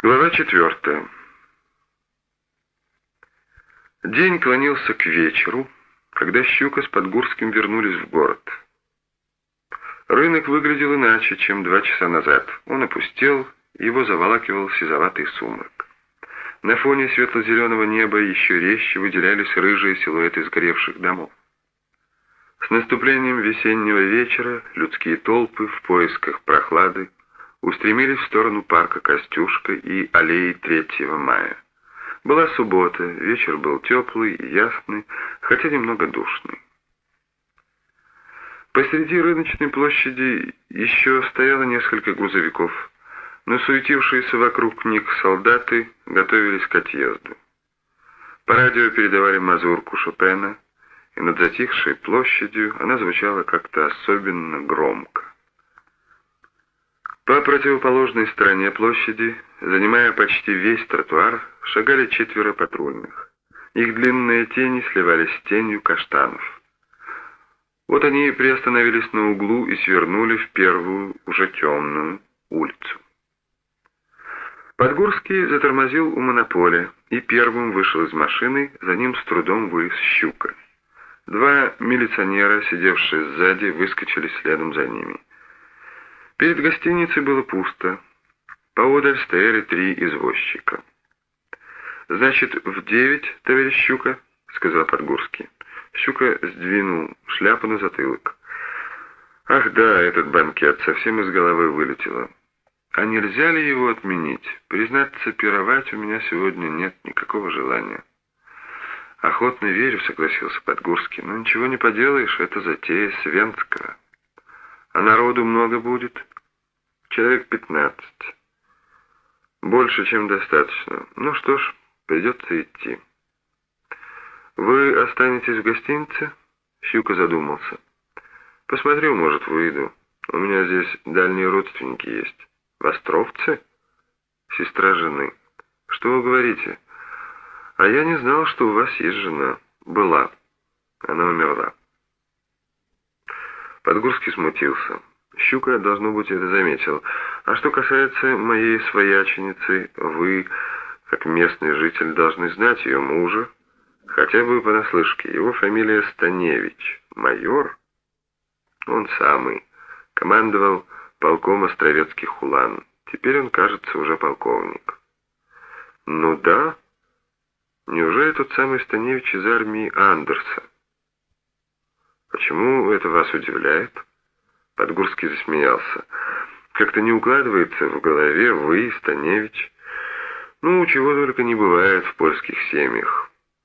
Глава 4. День клонился к вечеру, когда Щука с Подгурским вернулись в город. Рынок выглядел иначе, чем 2 часа назад. Он опустел, его заволакивал сизоватый сумрак. На фоне светло-зеленого неба еще резче выделялись рыжие силуэты сгоревших домов. С наступлением весеннего вечера людские толпы в поисках прохлады устремились в сторону парка Костюшка и аллеи 3 мая. Была суббота, вечер был теплый и ясный, хотя немного душный. Посреди рыночной площади еще стояло несколько грузовиков, но суетившиеся вокруг них солдаты готовились к отъезду. По радио передавали мазурку Шопена, и над затихшей площадью она звучала как-то особенно громко. По противоположной стороне площади, занимая почти весь тротуар, шагали 4 патрульных. Их длинные тени сливались с тенью каштанов. Вот они и приостановились на углу и свернули в первую, уже темную, улицу. Подгурский затормозил у монополя и первым вышел из машины, за ним с трудом вылез Щука. 2 милиционера, сидевшие сзади, выскочили следом за ними. Перед гостиницей было пусто. Поодаль стояли 3 извозчика. «Значит, в 9, товарищ Щука?» — сказал Подгурский. Щука сдвинул шляпу на затылок. «Ах да, этот банкет совсем из головы вылетело. А нельзя ли его отменить? Признаться, пировать у меня сегодня нет никакого желания». «Охотно верю», — согласился Подгурский. «Но ничего не поделаешь, это затея Свенского. А народу много будет?» «Человек 15. Больше, чем достаточно. Ну что ж, придется идти». «Вы останетесь в гостинице?» Щука задумался. «Посмотрю, может, выйду. У меня здесь дальние родственники есть». «Востровцы?» «Сестра жены». «Что вы говорите?» «А я не знал, что у вас есть жена». «Была. Она умерла». Подгурский смутился. Щука, должно быть, это заметил. «А что касается моей свояченицы, вы, как местный житель, должны знать ее мужа, хотя бы понаслышке. Его фамилия Станевич. Майор?» «Он самый. Командовал полком Островецких улан. Теперь он, кажется, уже полковник». «Ну да. Неужели тот самый Станевич из армии Андерса?» «Почему это вас удивляет?» Подгурский засмеялся. «Как-то не укладывается в голове вы, Станевич. Ну, чего только не бывает в польских семьях».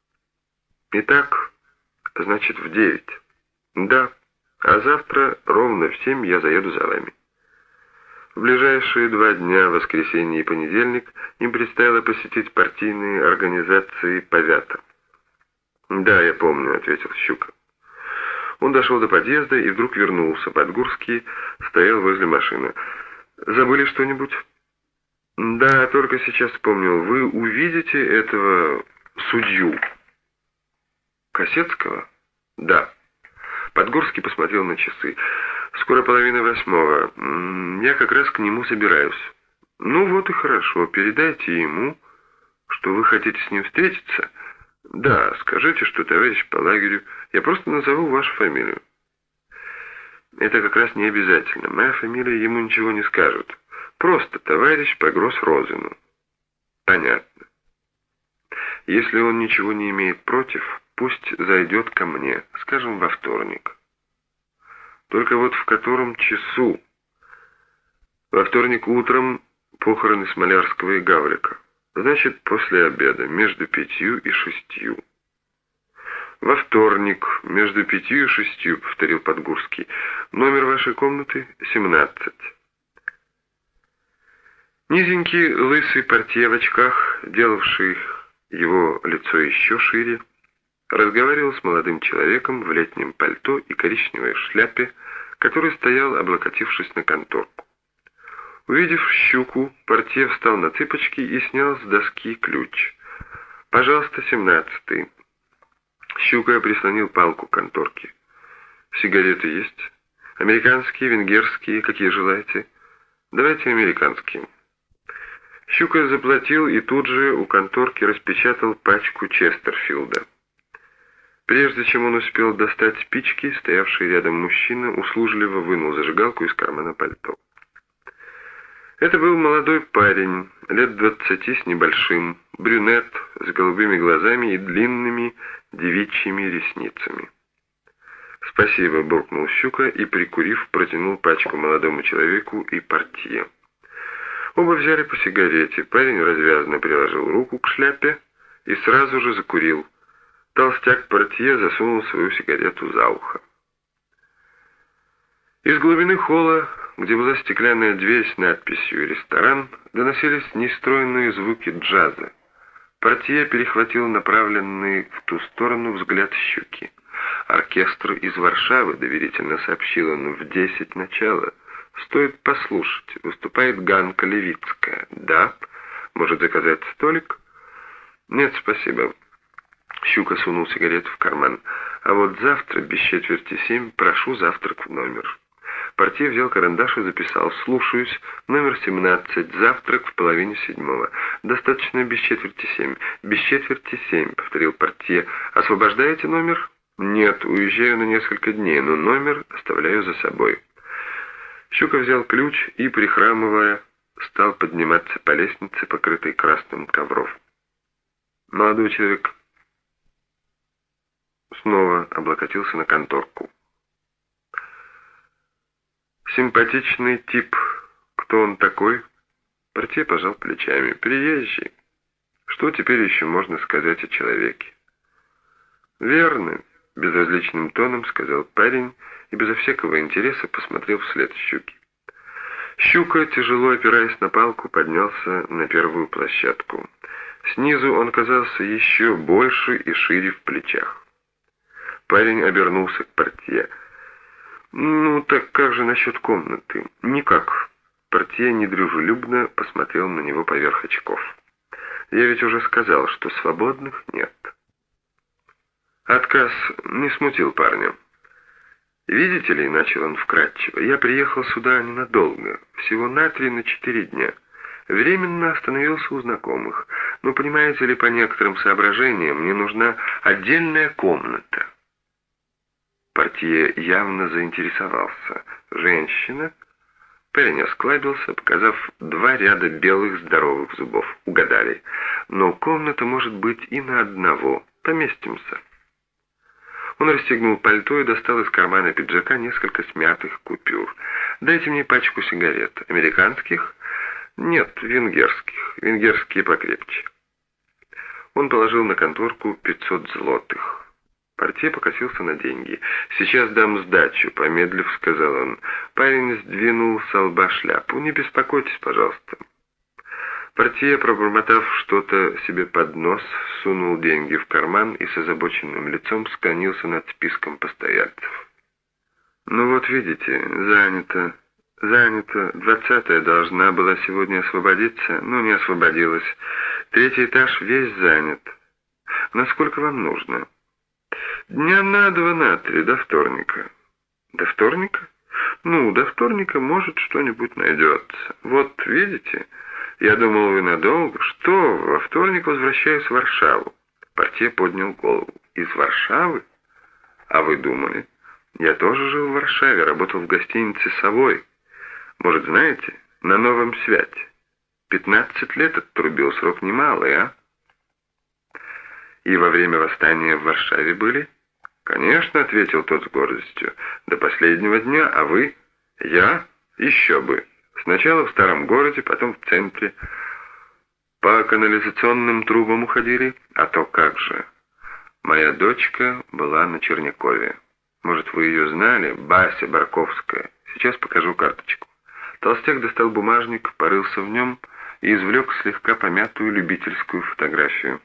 «Итак, значит, в 9. «Да, а завтра ровно в 7 я заеду за вами». В ближайшие 2 дня, воскресенье и понедельник, им предстояло посетить партийные организации повята. «Да, я помню», — ответил Щука. Он дошел до подъезда и вдруг вернулся. Подгурский стоял возле машины. «Забыли что-нибудь?» «Да, только сейчас вспомнил. Вы увидите этого судью?» «Косецкого?» «Да». Подгурский посмотрел на часы. «Скоро 7:30. Я как раз к нему собираюсь». «Ну вот и хорошо. Передайте ему, что вы хотите с ним встретиться». «Да, скажите, что товарищ по лагерю. Я просто назову вашу фамилию». «Это как раз не обязательно. Моя фамилия ему ничего не скажет. Просто товарищ по Гросс-Розену». «Понятно. Если он ничего не имеет против, пусть зайдет ко мне, скажем, во вторник». «Только вот в котором часу?» «Во вторник утром похороны Смолярского и Гаврика. Значит, после обеда, между 5 и 6. «Во вторник, между 5 и 6, повторил Подгурский. «Номер вашей комнаты 17. Низенький, лысый портье в очках, делавший его лицо еще шире, разговаривал с молодым человеком в летнем пальто и коричневой шляпе, который стоял, облокотившись на конторку. Увидев Щуку, портье встал на цыпочки и снял с доски ключ. «Пожалуйста, 17-й». Щука прислонил палку к конторке. «Сигареты есть? Американские, венгерские, какие желаете?» «Давайте американские». Щука заплатил и тут же у конторки распечатал пачку Честерфилда. Прежде чем он успел достать спички, стоявший рядом мужчина услужливо вынул зажигалку из кармана пальто. Это был молодой парень, лет 20 с небольшим, брюнет с голубыми глазами и длинными девичьими ресницами. «Спасибо», — буркнул Щука и, прикурив, протянул пачку молодому человеку и портье. Оба взяли по сигарете. Парень развязно приложил руку к шляпе и сразу же закурил. Толстяк-портье засунул свою сигарету за ухо. Из глубины холла, где была стеклянная дверь с надписью «Ресторан», доносились нестройные звуки джаза. Портье перехватил направленный в ту сторону взгляд Щуки. «Оркестр из Варшавы», — доверительно сообщил он, — «в 10 начала. Стоит послушать. Выступает Ганка Левицкая. Да? Может заказать столик?» «Нет, спасибо». Щука сунул сигарету в карман. «А вот завтра, без 6:45, прошу завтрак в номер». Портье взял карандаш и записал: «Слушаюсь, номер 17, завтрак в 6:30. Достаточно без 6:45. Без 6:45, повторил портье. «Освобождаете номер?» «Нет, уезжаю на несколько дней, но номер оставляю за собой». Щука взял ключ и, прихрамывая, стал подниматься по лестнице, покрытой красным ковром. Молодой человек снова облокотился на конторку. «Симпатичный тип. Кто он такой?» Портье пожал плечами. «Приезжий. Что теперь еще можно сказать о человеке?» «Верно», — безразличным тоном сказал парень и безо всякого интереса посмотрел вслед Щуки. Щука, тяжело опираясь на палку, поднялся на первую площадку. Снизу он казался еще больше и шире в плечах. Парень обернулся к портье. «Ну, так как же насчет комнаты?» «Никак». Портье недружелюбно посмотрел на него поверх очков. «Я ведь уже сказал, что свободных нет». Отказ не смутил парня. «Видите ли, — начал он вкратчиво, — я приехал сюда ненадолго, всего на 3-4 дня. Временно остановился у знакомых, но, понимаете ли, по некоторым соображениям мне нужна отдельная комната». Портье явно заинтересовался. «Женщина?» Парень осклабился, показав 2 ряда белых здоровых зубов. «Угадали. Но комната может быть и на одного. Поместимся». Он расстегнул пальто и достал из кармана пиджака несколько смятых купюр. «Дайте мне пачку сигарет. Американских?» «Нет, венгерских. Венгерские покрепче». Он положил на конторку 500 злотых. Портье покосился на деньги. «Сейчас дам сдачу», — помедлив сказал он. Парень сдвинул со лба шляпу. «Не беспокойтесь, пожалуйста». Портье, пробормотав что-то себе под нос, сунул деньги в карман и с озабоченным лицом склонился над списком постояльцев. «Ну вот видите, занято. 20-я должна была сегодня освободиться, но не освободилась. 3-й этаж весь занят. Насколько вам нужно?» «Дня на 2-3, до вторника». «До вторника? Ну, до вторника, может, что-нибудь найдется. Вот, видите, я думал, вы надолго. Что, во вторник возвращаюсь в Варшаву». Портье поднял голову. «Из Варшавы? А вы думали? Я тоже жил в Варшаве, работал в гостинице «Совой». Может, знаете, на Новом Святе. 15 лет отрубил, срок немалый, а?» «И во время восстания в Варшаве были?» «Конечно», — ответил тот с гордостью, — «до последнего дня, а вы?» «Я? Еще бы. Сначала в старом городе, потом в центре. По канализационным трубам уходили, а то как же. Моя дочка была на Чернякове. Может, вы ее знали? Бася Барковская. Сейчас покажу карточку». Толстяк достал бумажник, порылся в нем и извлек слегка помятую любительскую фотографию.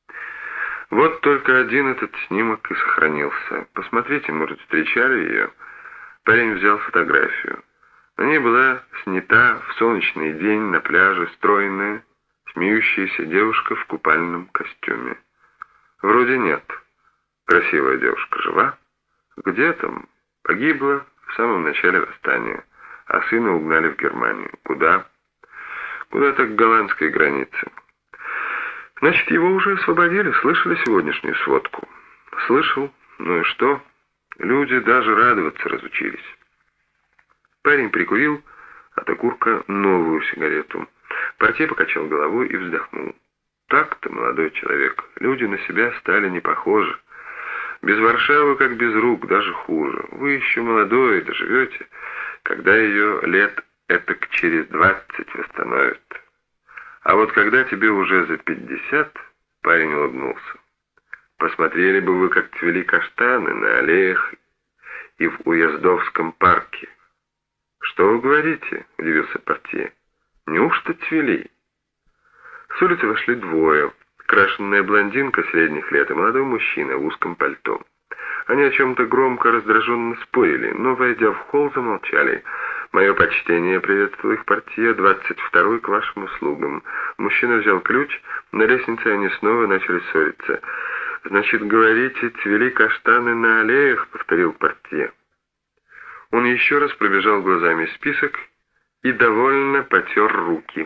«Вот только один этот снимок и сохранился. Посмотрите, может, встречали ее?» Парень взял фотографию. На ней была снята в солнечный день на пляже стройная, смеющаяся девушка в купальном костюме. «Вроде нет. Красивая девушка жива? Где там? Погибла в самом начале восстания, а сына угнали в Германию. Куда?» Куда-то к голландской границе. Значит, его уже освободили, слышали сегодняшнюю сводку? Слышал. Ну и что? Люди даже радоваться разучились. Парень прикурил от окурка новую сигарету. Портье покачал головой и вздохнул. Так-то, молодой человек, люди на себя стали не похожи. Без Варшавы, как без рук, даже хуже. Вы еще молодой, доживете, когда ее лет этак через 20 восстановят. А вот когда тебе уже за 50, парень улыбнулся. Посмотрели бы вы, как цвели каштаны на аллеях и в Уездовском парке. Что вы говорите? Удивился портье. Неужто цвели? С улицы вошли двое. Крашенная блондинка средних лет и молодой мужчина в узком пальто. Они о чем-то громко, раздраженно спорили, но, войдя в холл, замолчали. «Мое почтение, приветствую их, портье, 22-й к вашим услугам». Мужчина взял ключ, на лестнице они снова начали ссориться. «Значит, говорите, цвели каштаны на аллеях?» — повторил портье. Он еще раз пробежал глазами список и довольно потер руки.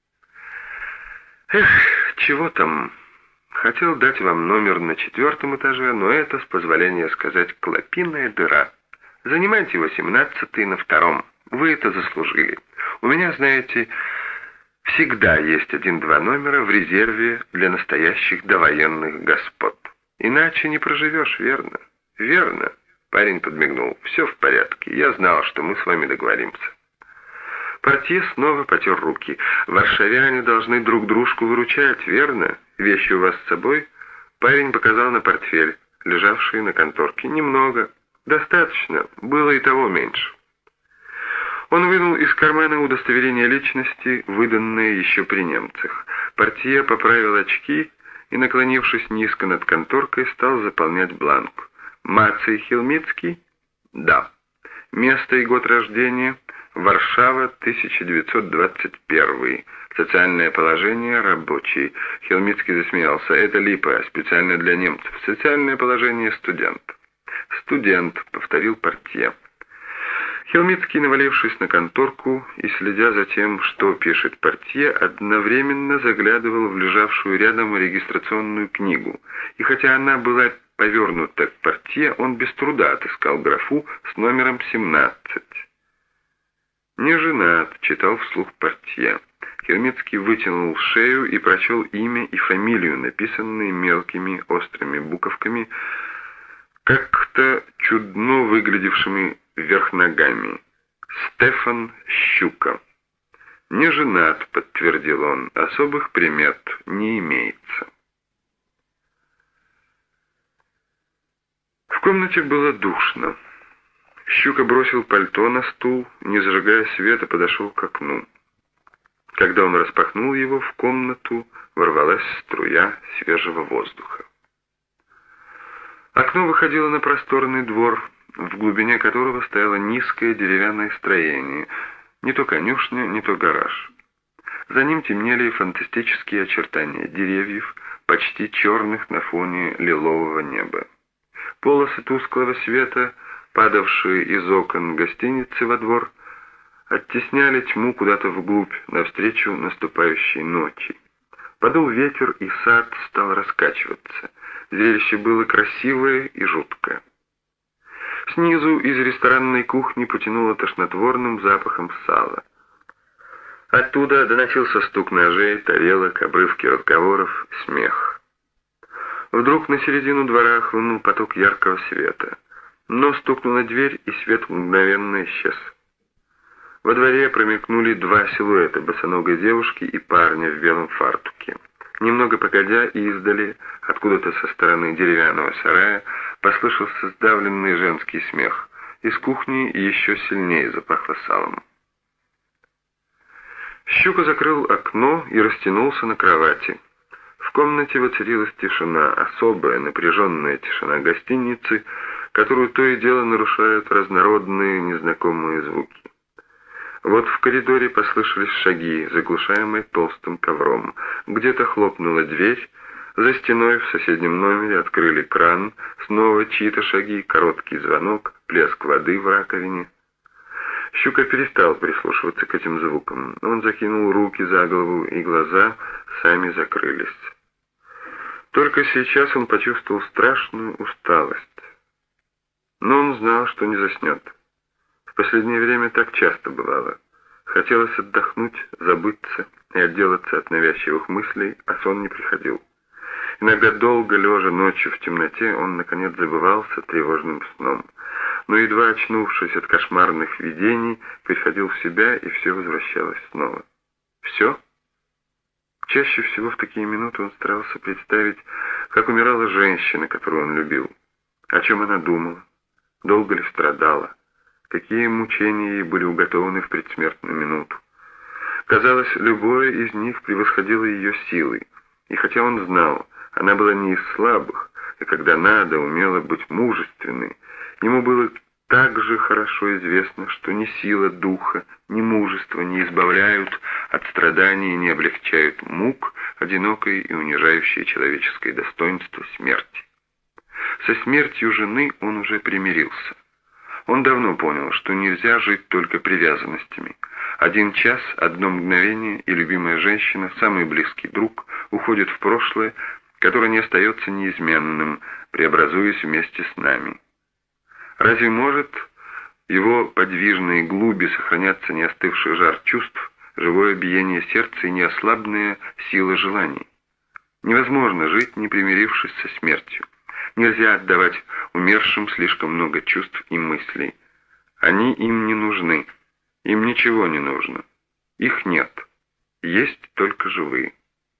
«Эх, чего там? Хотел дать вам номер на 4-м этаже, но это, с позволения сказать, клопиная дыра. Занимайте 18-й на 2-м. Вы это заслужили. У меня, знаете, всегда есть 1-2 номера в резерве для настоящих довоенных господ. Иначе не проживешь, верно?» «Верно», — парень подмигнул. «Все в порядке. Я знал, что мы с вами договоримся». Портье снова потер руки. «Варшавяне должны друг дружку выручать, верно? Вещи у вас с собой?» Парень показал на портфель, лежавший на конторке. «Немного. Достаточно. Было и того меньше». Он вынул из кармана удостоверение личности, выданное еще при немцах. Портье поправил очки и, наклонившись низко над конторкой, стал заполнять бланк. «Маций Хилмицкий?» «Да». «Место и год рождения?» «Варшава, 1921. Социальное положение рабочий». Хилмицкий засмеялся. «Это липа, специально для немцев. Социальное положение студент». «Студент», — повторил портье. Хилмицкий, навалившись на конторку и следя за тем, что пишет портье, одновременно заглядывал в лежавшую рядом регистрационную книгу. И хотя она была повернута к портье, он без труда отыскал графу с номером 17. «Не женат», — читал вслух портье. Хилмицкий вытянул шею и прочел имя и фамилию, написанные мелкими острыми буковками, как-то чудно выглядевшими вверх ногами. «Стефан Щука». «Не женат», — подтвердил он, — «особых примет не имеется». В комнате было душно. Щука бросил пальто на стул, не зажигая света, подошел к окну. Когда он распахнул его, в комнату ворвалась струя свежего воздуха. Окно выходило на просторный двор, в глубине которого стояло низкое деревянное строение, не то конюшня, не то гараж. За ним темнели фантастические очертания деревьев, почти черных на фоне лилового неба. Полосы тусклого света, падавшие из окон гостиницы во двор, оттесняли тьму куда-то вглубь, навстречу наступающей ночи. Подул ветер, и сад стал раскачиваться. Зрелище было красивое и жуткое. Снизу из ресторанной кухни потянуло тошнотворным запахом сала. Оттуда доносился стук ножей, тарелок, обрывки разговоров, смех. Вдруг на середину двора хлынул поток яркого света. Но стукнула дверь, и свет мгновенно исчез. Во дворе промелькнули два силуэта, босоногой девушки и парня в белом фартуке. Немного погодя, издали, откуда-то со стороны деревянного сарая, послышался сдавленный женский смех. Из кухни еще сильнее запахло салом. Щука закрыл окно и растянулся на кровати. В комнате воцарилась тишина, особая напряженная тишина гостиницы, которую то и дело нарушают разнородные незнакомые звуки. Вот в коридоре послышались шаги, заглушаемые толстым ковром. Где-то хлопнула дверь, за стеной в соседнем номере открыли кран, снова чьи-то шаги, короткий звонок, плеск воды в раковине. Щука перестал прислушиваться к этим звукам. Он закинул руки за голову, и глаза сами закрылись. Только сейчас он почувствовал страшную усталость. Но он знал, что не заснет. В последнее время так часто бывало. Хотелось отдохнуть, забыться и отделаться от навязчивых мыслей, а сон не приходил. Иногда долго лежа ночью в темноте, он наконец забывался тревожным сном. Но едва очнувшись от кошмарных видений, приходил в себя, и все возвращалось снова. Все? Чаще всего в такие минуты он старался представить, как умирала женщина, которую он любил. О чем она думала, долго ли страдала, какие мучения ей были уготованы в предсмертную минуту. Казалось, любое из них превосходило ее силой, и хотя он знал, она была не из слабых, и когда надо, умела быть мужественной, ему было так же хорошо известно, что ни сила духа, ни мужество не избавляют от страданий и не облегчают мук, одинокой и унижающей человеческое достоинство смерти. Со смертью жены он уже примирился. Он давно понял, что нельзя жить только привязанностями. 1 час, 1 мгновение, и любимая женщина, самый близкий друг, уходит в прошлое, которое не остается неизменным, преобразуясь вместе с нами. Разве может его подвижной глуби сохраняться не остывший жар чувств, живое биение сердца и неослабная сила желаний? Невозможно жить, не примирившись со смертью. Нельзя отдавать умершим слишком много чувств и мыслей. Они им не нужны, им ничего не нужно. Их нет, есть только живые.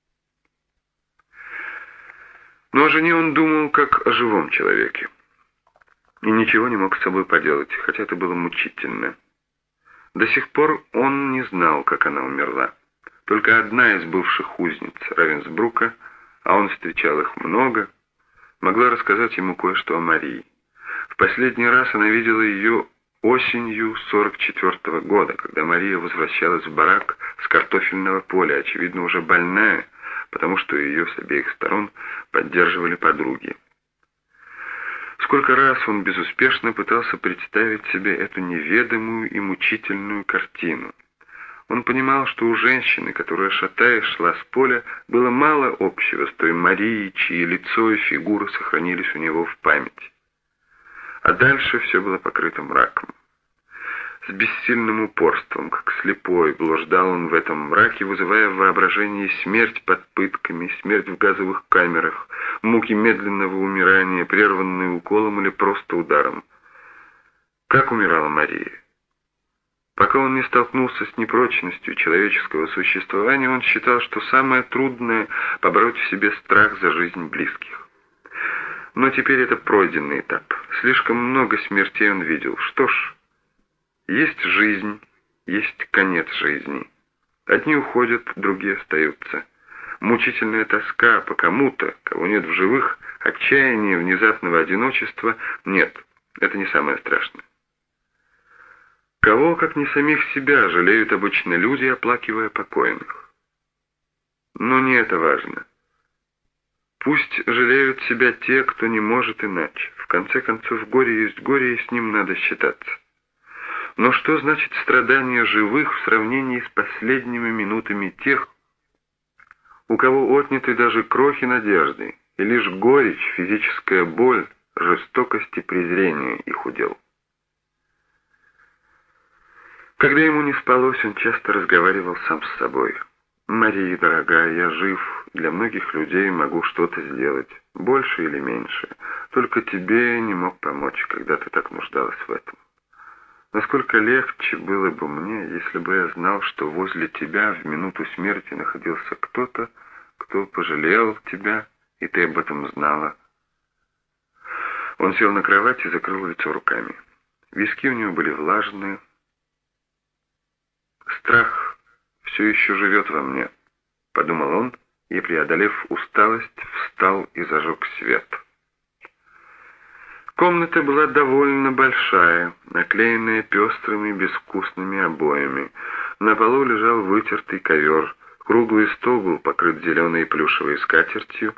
Но о жене он думал, как о живом человеке. И ничего не мог с собой поделать, хотя это было мучительно. До сих пор он не знал, как она умерла. Только одна из бывших узниц Равенсбрука, а он встречал их много, могла рассказать ему кое-что о Марии. В последний раз она видела ее осенью 44-го года, когда Мария возвращалась в барак с картофельного поля, очевидно, уже больная, потому что ее с обеих сторон поддерживали подруги. Сколько раз он безуспешно пытался представить себе эту неведомую и мучительную картину. Он понимал, что у женщины, которая, шатаясь, шла с поля, было мало общего с той Марией, чьи лицо и фигура сохранились у него в памяти. А дальше все было покрыто мраком. С бессильным упорством, как слепой, блуждал он в этом мраке, вызывая в воображении смерть под пытками, смерть в газовых камерах, муки медленного умирания, прерванные уколом или просто ударом. Как умирала Мария? Пока он не столкнулся с непрочностью человеческого существования, он считал, что самое трудное — побороть в себе страх за жизнь близких. Но теперь это пройденный этап. Слишком много смертей он видел. Что ж, есть жизнь, есть конец жизни. Одни уходят, другие остаются. Мучительная тоска по кому-то, кого нет в живых, отчаяние внезапного одиночества — нет, это не самое страшное. Кого, как не самих себя, жалеют обычно люди, оплакивая покойных? Но не это важно. Пусть жалеют себя те, кто не может иначе. В конце концов, горе есть горе, и с ним надо считаться. Но что значит страдания живых в сравнении с последними минутами тех, у кого отняты даже крохи надежды, и лишь горечь, физическая боль, жестокость и презрение их удел? Когда ему не спалось, он часто разговаривал сам с собой. «Мария, дорогая, я жив, для многих людей могу что-то сделать, больше или меньше. Только тебе не мог помочь, когда ты так нуждалась в этом. Насколько легче было бы мне, если бы я знал, что возле тебя в минуту смерти находился кто-то, кто пожалел тебя, и ты об этом знала». Он сел на кровать и закрыл лицо руками. Виски у него были влажные. «Страх все еще живет во мне», — подумал он, и, преодолев усталость, встал и зажег свет. Комната была довольно большая, наклеенная пестрыми безвкусными обоями. На полу лежал вытертый ковер, круглый стол был покрыт зеленой плюшевой скатертью,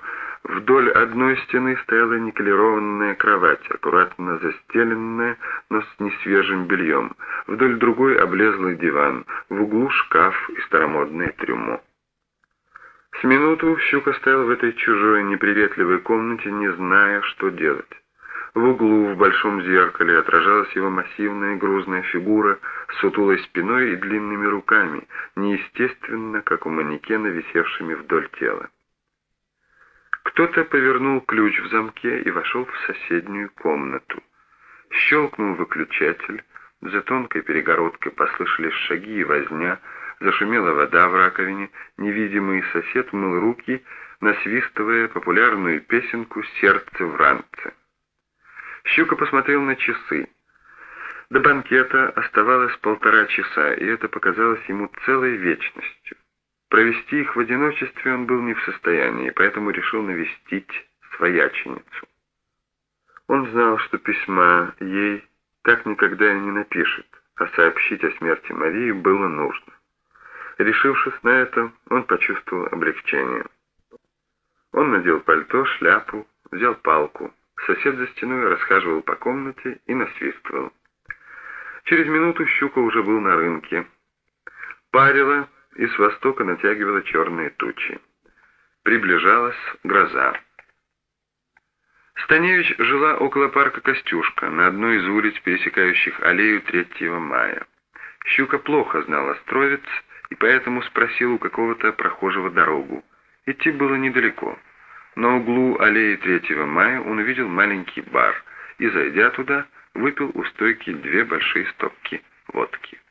Вдоль одной стены стояла никелированная кровать, аккуратно застеленная, но с несвежим бельем. Вдоль другой облезлый диван, в углу шкаф и старомодное трюмо. С минуту Щука стоял в этой чужой неприветливой комнате, не зная, что делать. В углу в большом зеркале отражалась его массивная грузная фигура с сутулой спиной и длинными руками, неестественно, как у манекена, висевшими вдоль тела. Кто-то повернул ключ в замке и вошел в соседнюю комнату. Щелкнул выключатель, за тонкой перегородкой послышались шаги и возня, зашумела вода в раковине, невидимый сосед мыл руки, насвистывая популярную песенку «Сердце в ранце». Щука посмотрел на часы. До банкета оставалось 1,5 часа, и это показалось ему целой вечностью. Провести их в одиночестве он был не в состоянии, поэтому решил навестить свояченицу. Он знал, что письма ей так никогда и не напишет, а сообщить о смерти Марии было нужно. Решившись на это, он почувствовал облегчение. Он надел пальто, шляпу, взял палку. Сосед за стеной расхаживал по комнате и насвистывал. Через минуту Щука уже был на рынке. Парило, и с востока натягивала черные тучи. Приближалась гроза. Станевич жила около парка Костюшка, на одной из улиц, пересекающих аллею 3 мая. Щука плохо знал Островец и поэтому спросил у какого-то прохожего дорогу. Идти было недалеко. На углу аллеи 3 мая он увидел маленький бар и, зайдя туда, выпил у стойки 2 большие стопки водки.